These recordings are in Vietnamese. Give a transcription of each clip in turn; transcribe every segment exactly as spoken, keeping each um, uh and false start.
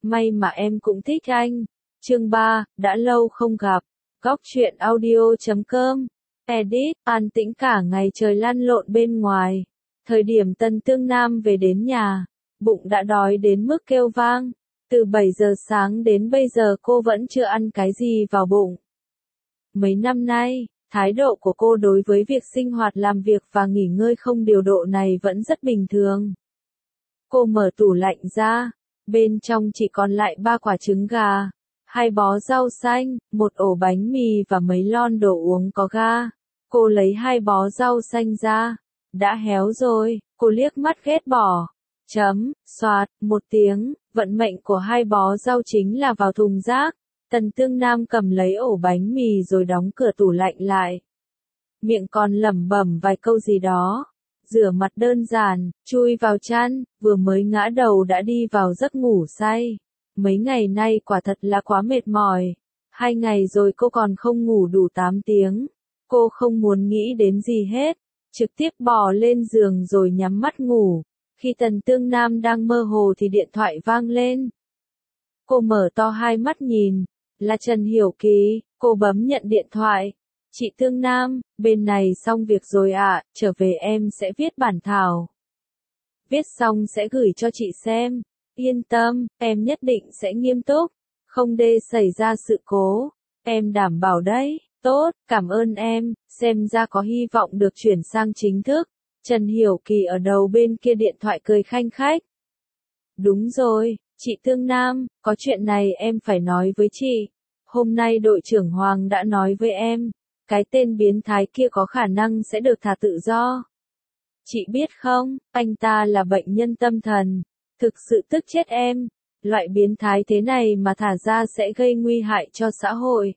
may mà em cũng thích anh. Chương ba, đã lâu không gặp. Góc truyện audio chấm com. Edit, an tĩnh cả ngày trời lăn lộn bên ngoài. Thời điểm Tần Tương Nam về đến nhà, bụng đã đói đến mức kêu vang. Từ bảy giờ sáng đến bây giờ cô vẫn chưa ăn cái gì vào bụng. Mấy năm nay, thái độ của cô đối với việc sinh hoạt làm việc và nghỉ ngơi không điều độ này vẫn rất bình thường. Cô mở tủ lạnh ra, bên trong chỉ còn lại ba quả trứng gà, hai bó rau xanh, một ổ bánh mì và mấy lon đồ uống có ga. Cô lấy hai bó rau xanh ra, đã héo rồi, cô liếc mắt ghét bỏ. Chấm, xoạt, một tiếng, vận mệnh của hai bó rau chính là vào thùng rác. Tần Tương Nam cầm lấy ổ bánh mì rồi đóng cửa tủ lạnh lại. Miệng còn lẩm bẩm vài câu gì đó. Rửa mặt đơn giản, chui vào chăn, vừa mới ngã đầu đã đi vào giấc ngủ say. Mấy ngày nay quả thật là quá mệt mỏi. Hai ngày rồi cô còn không ngủ đủ tám tiếng. Cô không muốn nghĩ đến gì hết. Trực tiếp bò lên giường rồi nhắm mắt ngủ. Khi Tần Tương Nam đang mơ hồ thì điện thoại vang lên. Cô mở to hai mắt nhìn. Là Trần Hiểu Kỳ, cô bấm nhận điện thoại. Chị Tương Nam, bên này xong việc rồi ạ, à, trở về em sẽ viết bản thảo. Viết xong sẽ gửi cho chị xem. Yên tâm, em nhất định sẽ nghiêm túc. Không để xảy ra sự cố. Em đảm bảo đấy. Tốt, cảm ơn em, xem ra có hy vọng được chuyển sang chính thức. Trần Hiểu Kỳ ở đầu bên kia điện thoại cười khanh khách. Đúng rồi, chị Tương Nam, có chuyện này em phải nói với chị. Hôm nay đội trưởng Hoàng đã nói với em, cái tên biến thái kia có khả năng sẽ được thả tự do. Chị biết không, anh ta là bệnh nhân tâm thần, thực sự tức chết em. Loại biến thái thế này mà thả ra sẽ gây nguy hại cho xã hội.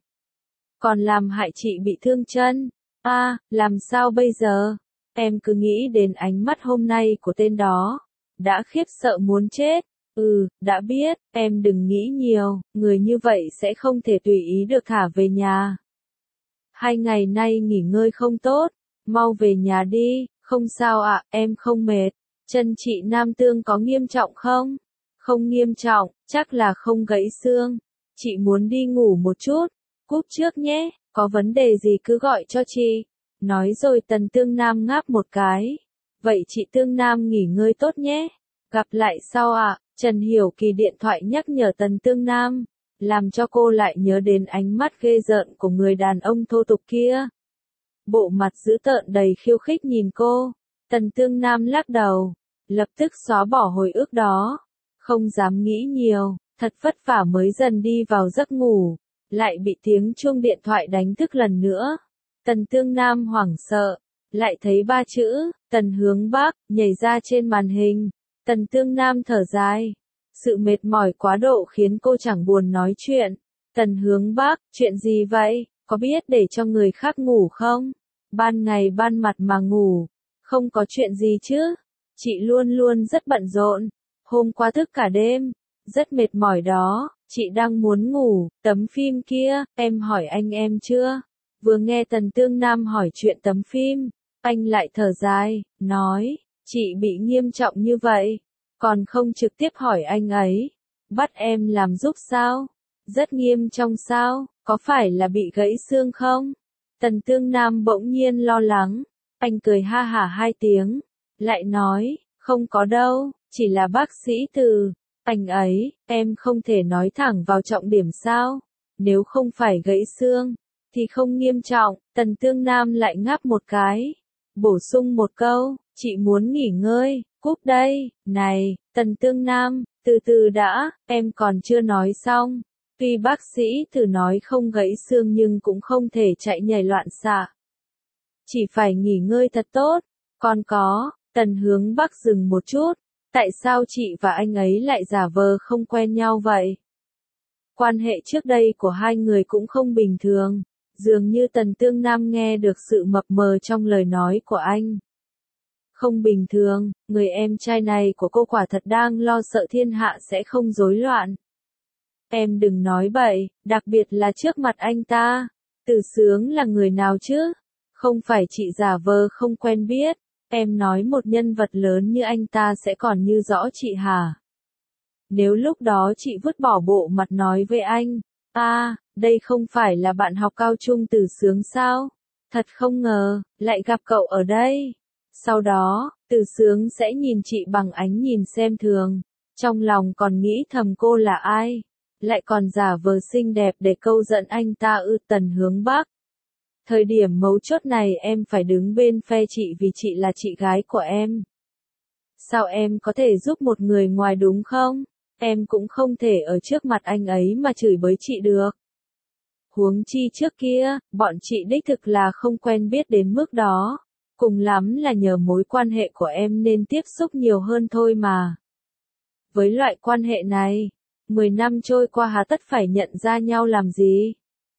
Còn làm hại chị bị thương chân. A, à, làm sao bây giờ? Em cứ nghĩ đến ánh mắt hôm nay của tên đó. Đã khiếp sợ muốn chết. Ừ, đã biết, em đừng nghĩ nhiều, người như vậy sẽ không thể tùy ý được thả về nhà. Hai ngày nay nghỉ ngơi không tốt, mau về nhà đi, không sao ạ, à, em không mệt. Chân chị Nam Tương có nghiêm trọng không? Không nghiêm trọng, chắc là không gãy xương. Chị muốn đi ngủ một chút, cúp trước nhé, có vấn đề gì cứ gọi cho chị. Nói rồi Tần Tương Nam ngáp một cái. Vậy chị Tương Nam nghỉ ngơi tốt nhé. Gặp lại sau ạ. À. Trần Hiểu Kỳ điện thoại nhắc nhở Tần Tương Nam, làm cho cô lại nhớ đến ánh mắt ghê rợn của người đàn ông thô tục kia. Bộ mặt dữ tợn đầy khiêu khích nhìn cô, Tần Tương Nam lắc đầu, lập tức xóa bỏ hồi ức đó. Không dám nghĩ nhiều, thật vất vả mới dần đi vào giấc ngủ, lại bị tiếng chuông điện thoại đánh thức lần nữa. Tần Tương Nam hoảng sợ, lại thấy ba chữ, Tần Hướng Bắc, nhảy ra trên màn hình. Tần Tương Nam thở dài. Sự mệt mỏi quá độ khiến cô chẳng buồn nói chuyện. Tần Hướng Bắc, chuyện gì vậy? Có biết để cho người khác ngủ không? Ban ngày ban mặt mà ngủ. Không có chuyện gì chứ? Chị luôn luôn rất bận rộn. Hôm qua thức cả đêm. Rất mệt mỏi đó. Chị đang muốn ngủ. Tấm phim kia, em hỏi anh em chưa? Vừa nghe Tần Tương Nam hỏi chuyện tấm phim, anh lại thở dài, nói. Chị bị nghiêm trọng như vậy, còn không trực tiếp hỏi anh ấy. Bắt em làm giúp sao? Rất nghiêm trọng sao? Có phải là bị gãy xương không? Tần Tương Nam bỗng nhiên lo lắng. Anh cười ha hả hai tiếng. Lại nói, không có đâu, chỉ là bác sĩ Từ. Anh ấy, em không thể nói thẳng vào trọng điểm sao? Nếu không phải gãy xương, thì không nghiêm trọng. Tần Tương Nam lại ngáp một cái. Bổ sung một câu, chị muốn nghỉ ngơi, cúp đây. Này, Tần Tương Nam, từ từ đã, em còn chưa nói xong. Tuy bác sĩ thử nói không gãy xương nhưng cũng không thể chạy nhảy loạn xạ. Chỉ phải nghỉ ngơi thật tốt. Còn có, Tần Hướng Bắc dừng một chút. Tại sao chị và anh ấy lại giả vờ không quen nhau vậy? Quan hệ trước đây của hai người cũng không bình thường. Dường như Tần Tương Nam nghe được sự mập mờ trong lời nói của anh. Không bình thường, người em trai này của cô quả thật đang lo sợ thiên hạ sẽ không rối loạn. Em đừng nói bậy, đặc biệt là trước mặt anh ta. Từ Sướng là người nào chứ? Không phải chị giả vờ không quen biết. Em nói một nhân vật lớn như anh ta sẽ còn như rõ chị hả? Nếu lúc đó chị vứt bỏ bộ mặt nói với anh, à, đây không phải là bạn học cao trung Từ Sướng sao? Thật không ngờ, lại gặp cậu ở đây. Sau đó, Từ Sướng sẽ nhìn chị bằng ánh nhìn xem thường, trong lòng còn nghĩ thầm cô là ai, lại còn giả vờ xinh đẹp để câu dẫn anh ta ư. Tần Hướng Bắc. Thời điểm mấu chốt này em phải đứng bên phe chị vì chị là chị gái của em. Sao em có thể giúp một người ngoài đúng không? Em cũng không thể ở trước mặt anh ấy mà chửi bới chị được. Huống chi trước kia, bọn chị đích thực là không quen biết đến mức đó. Cùng lắm là nhờ mối quan hệ của em nên tiếp xúc nhiều hơn thôi mà. Với loại quan hệ này, mười năm trôi qua hà tất phải nhận ra nhau làm gì?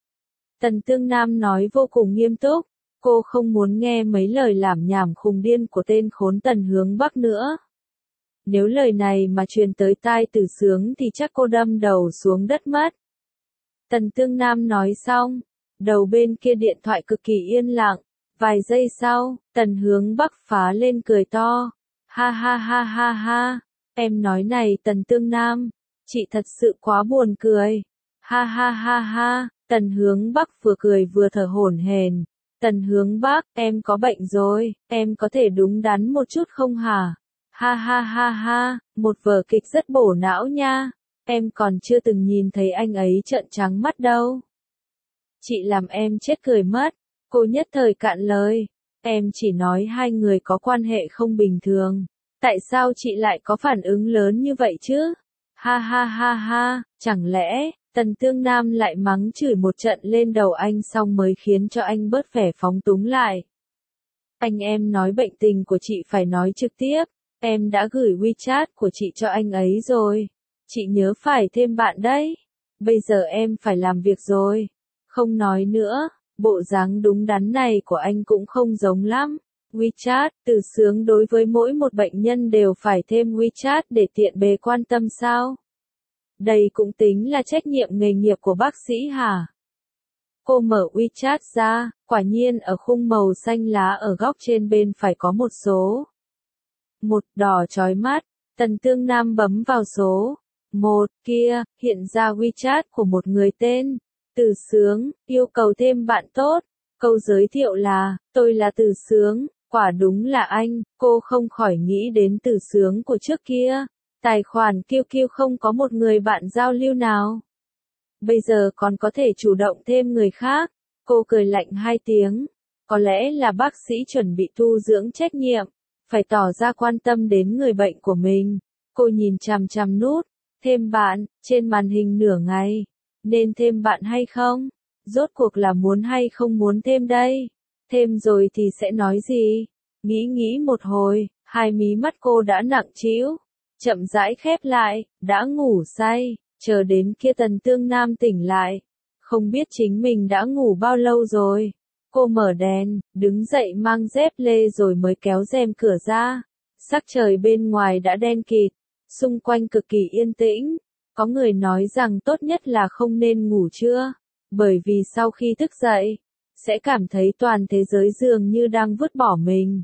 Tần Tương Nam nói vô cùng nghiêm túc, cô không muốn nghe mấy lời lảm nhảm khùng điên của tên khốn Tần Hướng Bắc nữa. Nếu lời này mà truyền tới tai Từ Sướng thì chắc cô đâm đầu xuống đất mất. Tần Tương Nam nói xong, đầu bên kia điện thoại cực kỳ yên lặng. Vài giây sau, Tần Hướng Bắc phá lên cười to. Ha ha ha ha ha, em nói này Tần Tương Nam, chị thật sự quá buồn cười. Ha ha ha ha, Tần Hướng Bắc vừa cười vừa thở hổn hển. Tần Hướng Bắc, em có bệnh rồi, em có thể đúng đắn một chút không hả? Ha ha ha ha, một vở kịch rất bổ não nha. Em còn chưa từng nhìn thấy anh ấy trợn trắng mắt đâu. Chị làm em chết cười mất. Cô nhất thời cạn lời. Em chỉ nói hai người có quan hệ không bình thường. Tại sao chị lại có phản ứng lớn như vậy chứ? Ha ha ha ha, chẳng lẽ, Tần Tương Nam lại mắng chửi một trận lên đầu anh xong mới khiến cho anh bớt vẻ phóng túng lại. Anh em nói bệnh tình của chị phải nói trực tiếp. Em đã gửi WeChat của chị cho anh ấy rồi. Chị nhớ phải thêm bạn đấy. Bây giờ em phải làm việc rồi. Không nói nữa. Bộ dáng đúng đắn này của anh cũng không giống lắm. WeChat, Từ Sướng đối với mỗi một bệnh nhân đều phải thêm WeChat để tiện bề quan tâm sao? Đây cũng tính là trách nhiệm nghề nghiệp của bác sĩ hả? Cô mở WeChat ra, quả nhiên ở khung màu xanh lá ở góc trên bên phải có một số. Một đỏ chói mắt, Tần Tương Nam bấm vào số. Một kia, hiện ra WeChat của một người tên Từ Sướng, yêu cầu thêm bạn tốt. Câu giới thiệu là, tôi là Từ Sướng, quả đúng là anh. Cô không khỏi nghĩ đến Từ Sướng của trước kia. Tài khoản Q Q không có một người bạn giao lưu nào. Bây giờ còn có thể chủ động thêm người khác. Cô cười lạnh hai tiếng. Có lẽ là bác sĩ chuẩn bị tu dưỡng trách nhiệm, phải tỏ ra quan tâm đến người bệnh của mình. Cô nhìn chằm chằm nút thêm bạn trên màn hình nửa ngày. Nên thêm bạn hay không? Rốt cuộc là muốn hay không muốn thêm đây? Thêm rồi thì sẽ nói gì? Nghĩ nghĩ một hồi, hai mí mắt cô đã nặng trĩu, chậm rãi khép lại, đã ngủ say, chờ đến kia Tần Tương Nam tỉnh lại. Không biết chính mình đã ngủ bao lâu rồi. Cô mở đèn, đứng dậy mang dép lê rồi mới kéo rèm cửa ra. Sắc trời bên ngoài đã đen kịt, xung quanh cực kỳ yên tĩnh. Có người nói rằng tốt nhất là không nên ngủ trưa, bởi vì sau khi thức dậy, sẽ cảm thấy toàn thế giới dường như đang vứt bỏ mình.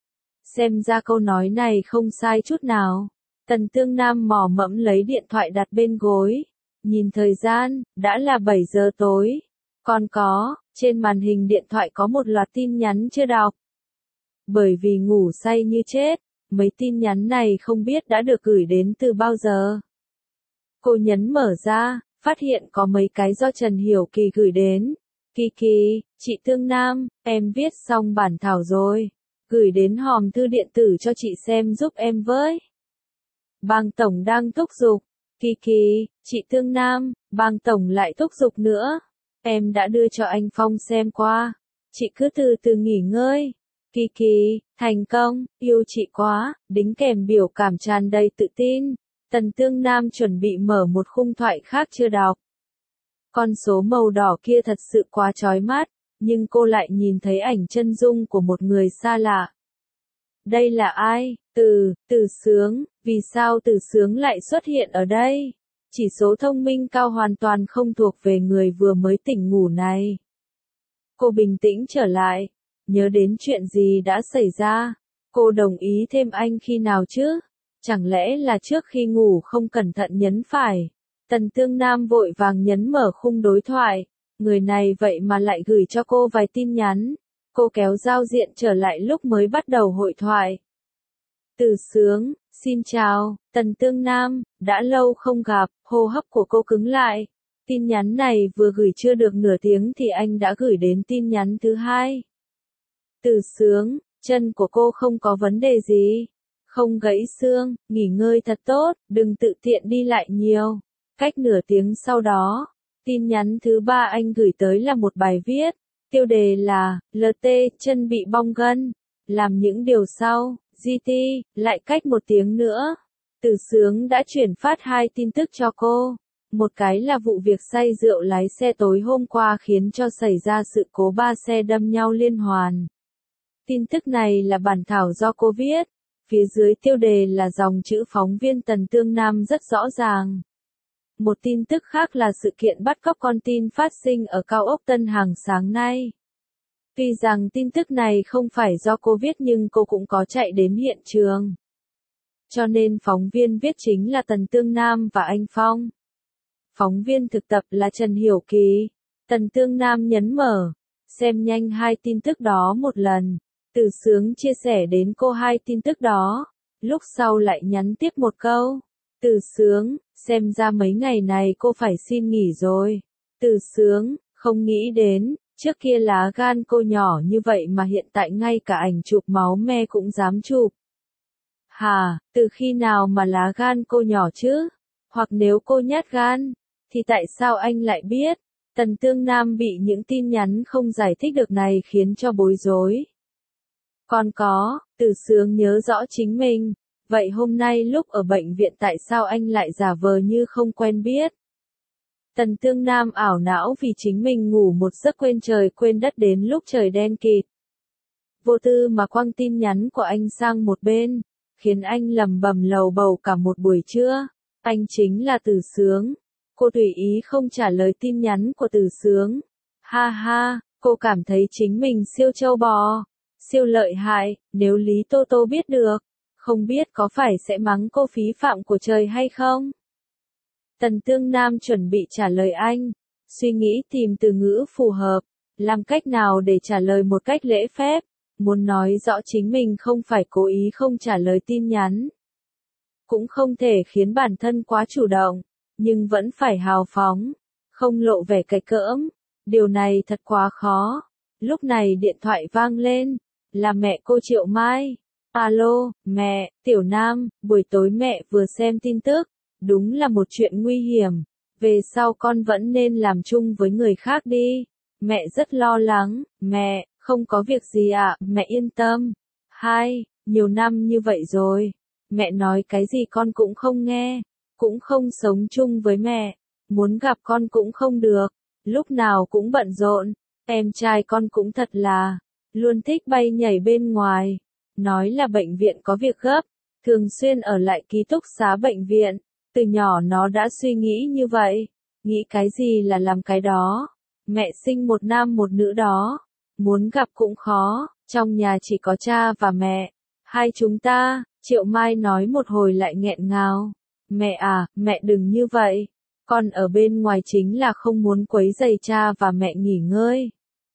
Xem ra câu nói này không sai chút nào. Tần Tương Nam mò mẫm lấy điện thoại đặt bên gối. Nhìn thời gian, đã là bảy giờ tối. Còn có, trên màn hình điện thoại có một loạt tin nhắn chưa đọc. Bởi vì ngủ say như chết, mấy tin nhắn này không biết đã được gửi đến từ bao giờ. Cô nhấn mở ra, phát hiện có mấy cái do Trần Hiểu Kỳ gửi đến. Kỳ Kỳ, chị Tương Nam, em viết xong bản thảo rồi. Gửi đến hòm thư điện tử cho chị xem giúp em với. Bang Tổng đang thúc giục. Kỳ Kỳ, chị Tương Nam, Bang Tổng lại thúc giục nữa. Em đã đưa cho anh Phong xem qua. Chị cứ từ từ nghỉ ngơi. Kỳ Kỳ, thành công, yêu chị quá, đính kèm biểu cảm tràn đầy tự tin. Tần Tương Nam chuẩn bị mở một khung thoại khác chưa đọc. Con số màu đỏ kia thật sự quá chói mắt, nhưng cô lại nhìn thấy ảnh chân dung của một người xa lạ. Đây là ai? Từ, Từ Sướng, vì sao Từ Sướng lại xuất hiện ở đây? Chỉ số thông minh cao hoàn toàn không thuộc về người vừa mới tỉnh ngủ này. Cô bình tĩnh trở lại, nhớ đến chuyện gì đã xảy ra. Cô đồng ý thêm anh khi nào chứ? Chẳng lẽ là trước khi ngủ không cẩn thận nhấn phải? Tần Tương Nam vội vàng nhấn mở khung đối thoại. Người này vậy mà lại gửi cho cô vài tin nhắn. Cô kéo giao diện trở lại lúc mới bắt đầu hội thoại. Từ Sướng, xin chào, Tần Tương Nam, đã lâu không gặp, hô hấp của cô cứng lại. Tin nhắn này vừa gửi chưa được nửa tiếng thì anh đã gửi đến tin nhắn thứ hai. Từ Sướng, chân của cô không có vấn đề gì. Không gãy xương, nghỉ ngơi thật tốt, đừng tự tiện đi lại nhiều. Cách nửa tiếng sau đó, tin nhắn thứ ba anh gửi tới là một bài viết. Tiêu đề là, lờ tê, chân bị bong gân. Làm những điều sau, giê tê, lại cách một tiếng nữa. Từ Sướng đã chuyển phát hai tin tức cho cô. Một cái là vụ việc say rượu lái xe tối hôm qua khiến cho xảy ra sự cố ba xe đâm nhau liên hoàn. Tin tức này là bản thảo do cô viết. Phía dưới tiêu đề là dòng chữ phóng viên Tần Tương Nam rất rõ ràng. Một tin tức khác là sự kiện bắt cóc con tin phát sinh ở cao ốc Tân Hàng sáng nay. Tuy rằng tin tức này không phải do cô viết nhưng cô cũng có chạy đến hiện trường. Cho nên phóng viên viết chính là Tần Tương Nam và anh Phong. Phóng viên thực tập là Trần Hiểu Kỳ. Tần Tương Nam nhấn mở, xem nhanh hai tin tức đó một lần. Từ Sướng chia sẻ đến cô hai tin tức đó. Lúc sau lại nhắn tiếp một câu. Từ Sướng, xem ra mấy ngày này cô phải xin nghỉ rồi. Từ Sướng, không nghĩ đến, trước kia lá gan cô nhỏ như vậy mà hiện tại ngay cả ảnh chụp máu me cũng dám chụp. Hà, từ khi nào mà lá gan cô nhỏ chứ? Hoặc nếu cô nhát gan, thì tại sao anh lại biết? Tần Tương Nam bị những tin nhắn không giải thích được này khiến cho bối rối. Còn có, Từ Sướng nhớ rõ chính mình. Vậy hôm nay lúc ở bệnh viện tại sao anh lại giả vờ như không quen biết? Tần Tương Nam ảo não vì chính mình ngủ một giấc quên trời quên đất đến lúc trời đen kịt. Vô tư mà quăng tin nhắn của anh sang một bên, khiến anh lầm bầm lầu bầu cả một buổi trưa. Anh chính là Từ Sướng. Cô tùy ý không trả lời tin nhắn của Từ Sướng. Ha ha, cô cảm thấy chính mình siêu châu bò, siêu lợi hại, nếu Lý Tô Tô biết được, không biết có phải sẽ mắng cô phí phạm của trời hay không? Tần Tương Nam chuẩn bị trả lời anh, suy nghĩ tìm từ ngữ phù hợp, làm cách nào để trả lời một cách lễ phép, muốn nói rõ chính mình không phải cố ý không trả lời tin nhắn. Cũng không thể khiến bản thân quá chủ động, nhưng vẫn phải hào phóng, không lộ vẻ cạch cỡm. Điều này thật quá khó. Lúc này điện thoại vang lên, là mẹ cô Triệu Mai. Alo, mẹ, Tiểu Nam, buổi tối mẹ vừa xem tin tức, đúng là một chuyện nguy hiểm, về sau con vẫn nên làm chung với người khác đi. Mẹ rất lo lắng, mẹ, không có việc gì ạ, mẹ yên tâm. Hai, nhiều năm như vậy rồi, mẹ nói cái gì con cũng không nghe, cũng không sống chung với mẹ, muốn gặp con cũng không được, lúc nào cũng bận rộn, em trai con cũng thật là, luôn thích bay nhảy bên ngoài. Nói là bệnh viện có việc gấp, thường xuyên ở lại ký túc xá bệnh viện, từ nhỏ nó đã suy nghĩ như vậy, nghĩ cái gì là làm cái đó, mẹ sinh một nam một nữ đó, muốn gặp cũng khó, trong nhà chỉ có cha và mẹ, hai chúng ta, Triệu Mai nói một hồi lại nghẹn ngào, mẹ à, mẹ đừng như vậy, con ở bên ngoài chính là không muốn quấy rầy cha và mẹ nghỉ ngơi.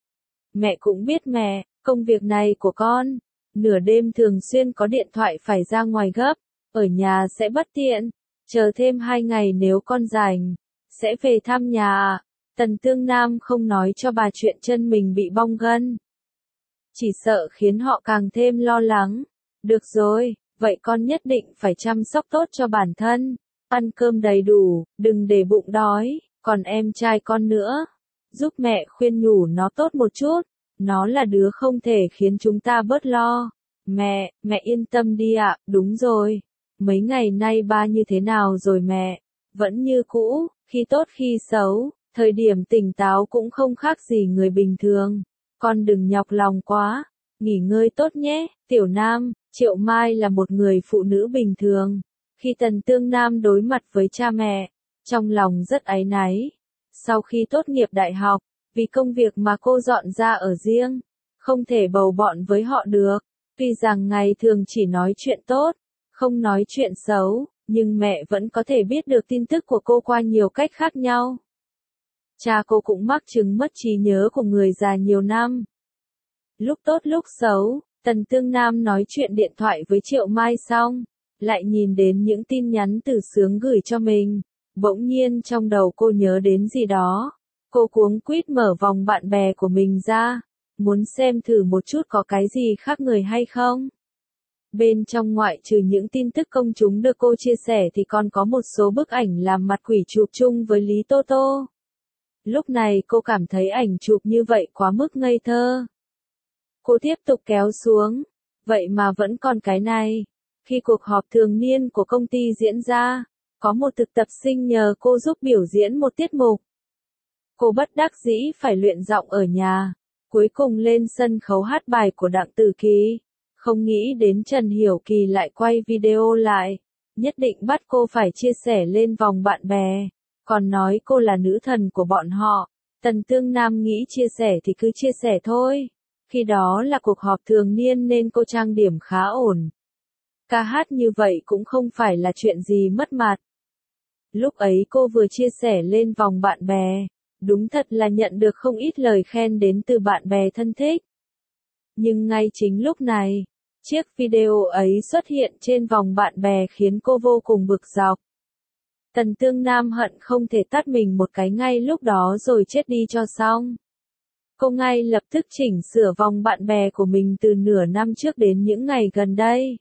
Mẹ cũng biết mẹ, công việc này của con. Nửa đêm thường xuyên có điện thoại phải ra ngoài gấp, ở nhà sẽ bất tiện, chờ thêm hai ngày nếu con rảnh, sẽ về thăm nhà. Tần Tương Nam không nói cho bà chuyện chân mình bị bong gân. Chỉ sợ khiến họ càng thêm lo lắng. Được rồi, vậy con nhất định phải chăm sóc tốt cho bản thân, ăn cơm đầy đủ, đừng để bụng đói, còn em trai con nữa. Giúp mẹ khuyên nhủ nó tốt một chút. Nó là đứa không thể khiến chúng ta bớt lo. Mẹ, mẹ yên tâm đi ạ, đúng rồi. Mấy ngày nay ba như thế nào rồi mẹ? Vẫn như cũ, khi tốt khi xấu, thời điểm tỉnh táo cũng không khác gì người bình thường. Con đừng nhọc lòng quá, nghỉ ngơi tốt nhé. Tiểu Nam, Triệu Mai là một người phụ nữ bình thường. Khi Tần Tương Nam đối mặt với cha mẹ, trong lòng rất áy náy. Sau khi tốt nghiệp đại học, vì công việc mà cô dọn ra ở riêng, không thể bầu bọn với họ được. Tuy rằng ngày thường chỉ nói chuyện tốt, không nói chuyện xấu, nhưng mẹ vẫn có thể biết được tin tức của cô qua nhiều cách khác nhau. Cha cô cũng mắc chứng mất trí nhớ của người già nhiều năm. Lúc tốt lúc xấu, Tần Tương Nam nói chuyện điện thoại với Triệu Mai xong, lại nhìn đến những tin nhắn Từ Sướng gửi cho mình. Bỗng nhiên trong đầu cô nhớ đến gì đó. Cô cuống quýt mở vòng bạn bè của mình ra, muốn xem thử một chút có cái gì khác người hay không. Bên trong ngoại trừ những tin tức công chúng được cô chia sẻ thì còn có một số bức ảnh làm mặt quỷ chụp chung với Lý Tô Tô. Lúc này cô cảm thấy ảnh chụp như vậy quá mức ngây thơ. Cô tiếp tục kéo xuống, vậy mà vẫn còn cái này. Khi cuộc họp thường niên của công ty diễn ra, có một thực tập sinh nhờ cô giúp biểu diễn một tiết mục. Cô bất đắc dĩ phải luyện giọng ở nhà, cuối cùng lên sân khấu hát bài của Đặng Tử Kỳ. Không nghĩ đến Trần Hiểu Kỳ lại quay video lại, nhất định bắt cô phải chia sẻ lên vòng bạn bè, còn nói cô là nữ thần của bọn họ. Tần Tương Nam nghĩ chia sẻ thì cứ chia sẻ thôi. Khi đó là cuộc họp thường niên nên cô trang điểm khá ổn. Ca hát như vậy cũng không phải là chuyện gì mất mặt. Lúc ấy cô vừa chia sẻ lên vòng bạn bè, đúng thật là nhận được không ít lời khen đến từ bạn bè thân thích. Nhưng ngay chính lúc này, chiếc video ấy xuất hiện trên vòng bạn bè khiến cô vô cùng bực dọc. Tần Tương Nam hận không thể tát mình một cái ngay lúc đó rồi chết đi cho xong. Cô ngay lập tức chỉnh sửa vòng bạn bè của mình từ nửa năm trước đến những ngày gần đây.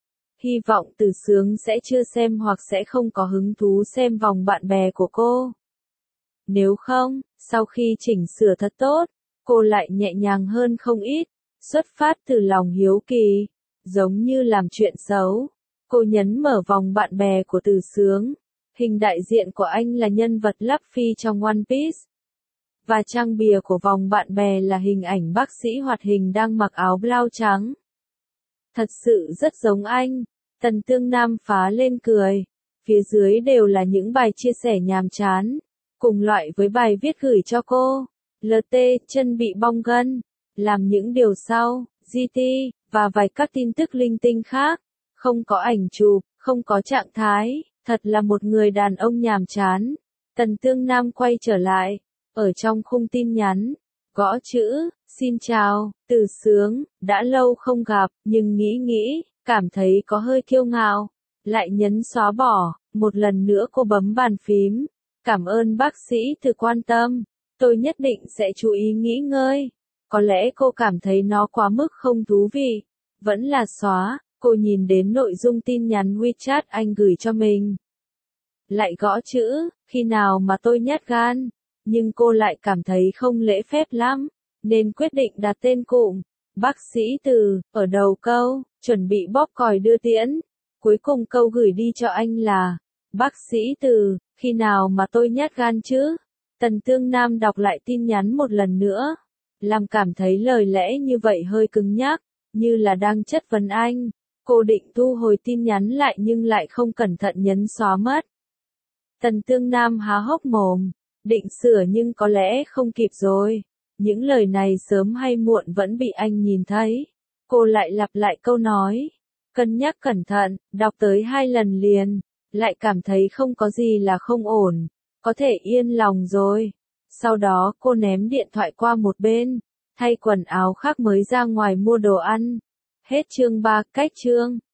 Hy vọng Từ Sướng sẽ chưa xem hoặc sẽ không có hứng thú xem vòng bạn bè của cô. Nếu không, sau khi chỉnh sửa thật tốt, cô lại nhẹ nhàng hơn không ít, xuất phát từ lòng hiếu kỳ, giống như làm chuyện xấu. Cô nhấn mở vòng bạn bè của Từ Sướng. Hình đại diện của anh là nhân vật Luffy trong One Piece. Và trang bìa của vòng bạn bè là hình ảnh bác sĩ hoạt hình đang mặc áo blau trắng. Thật sự rất giống anh. Tần Tương Nam phá lên cười. Phía dưới đều là những bài chia sẻ nhàm chán, cùng loại với bài viết gửi cho cô. lờ tê, chân bị bong gân, làm những điều sau, giê tê, và vài các tin tức linh tinh khác. Không có ảnh chụp, không có trạng thái, thật là một người đàn ông nhàm chán. Tần Tương Nam quay trở lại, ở trong khung tin nhắn, gõ chữ, xin chào, Từ Sướng, đã lâu không gặp, nhưng nghĩ nghĩ, cảm thấy có hơi kiêu ngạo, lại nhấn xóa bỏ. Một lần nữa cô bấm bàn phím, cảm ơn bác sĩ Từ quan tâm, tôi nhất định sẽ chú ý nghỉ ngơi. Có lẽ cô cảm thấy nó quá mức không thú vị, vẫn là xóa. Cô nhìn đến nội dung tin nhắn WeChat anh gửi cho mình. Lại gõ chữ, khi nào mà tôi nhát gan, nhưng cô lại cảm thấy không lễ phép lắm, nên quyết định đặt tên cụm, bác sĩ Từ, ở đầu câu, chuẩn bị bóp còi đưa tiễn. Cuối cùng câu gửi đi cho anh là, bác sĩ Từ, khi nào mà tôi nhát gan chứ? Tần Tương Nam đọc lại tin nhắn một lần nữa, làm cảm thấy lời lẽ như vậy hơi cứng nhắc, như là đang chất vấn anh. Cô định thu hồi tin nhắn lại nhưng lại không cẩn thận nhấn xóa mất. Tần Tương Nam há hốc mồm, định sửa nhưng có lẽ không kịp rồi. Những lời này sớm hay muộn vẫn bị anh nhìn thấy. Cô lại lặp lại câu nói, cân nhắc cẩn thận, đọc tới hai lần liền, lại cảm thấy không có gì là không ổn, có thể yên lòng rồi. Sau đó cô ném điện thoại qua một bên, thay quần áo khác mới ra ngoài mua đồ ăn. Hết chương ba, cách chương.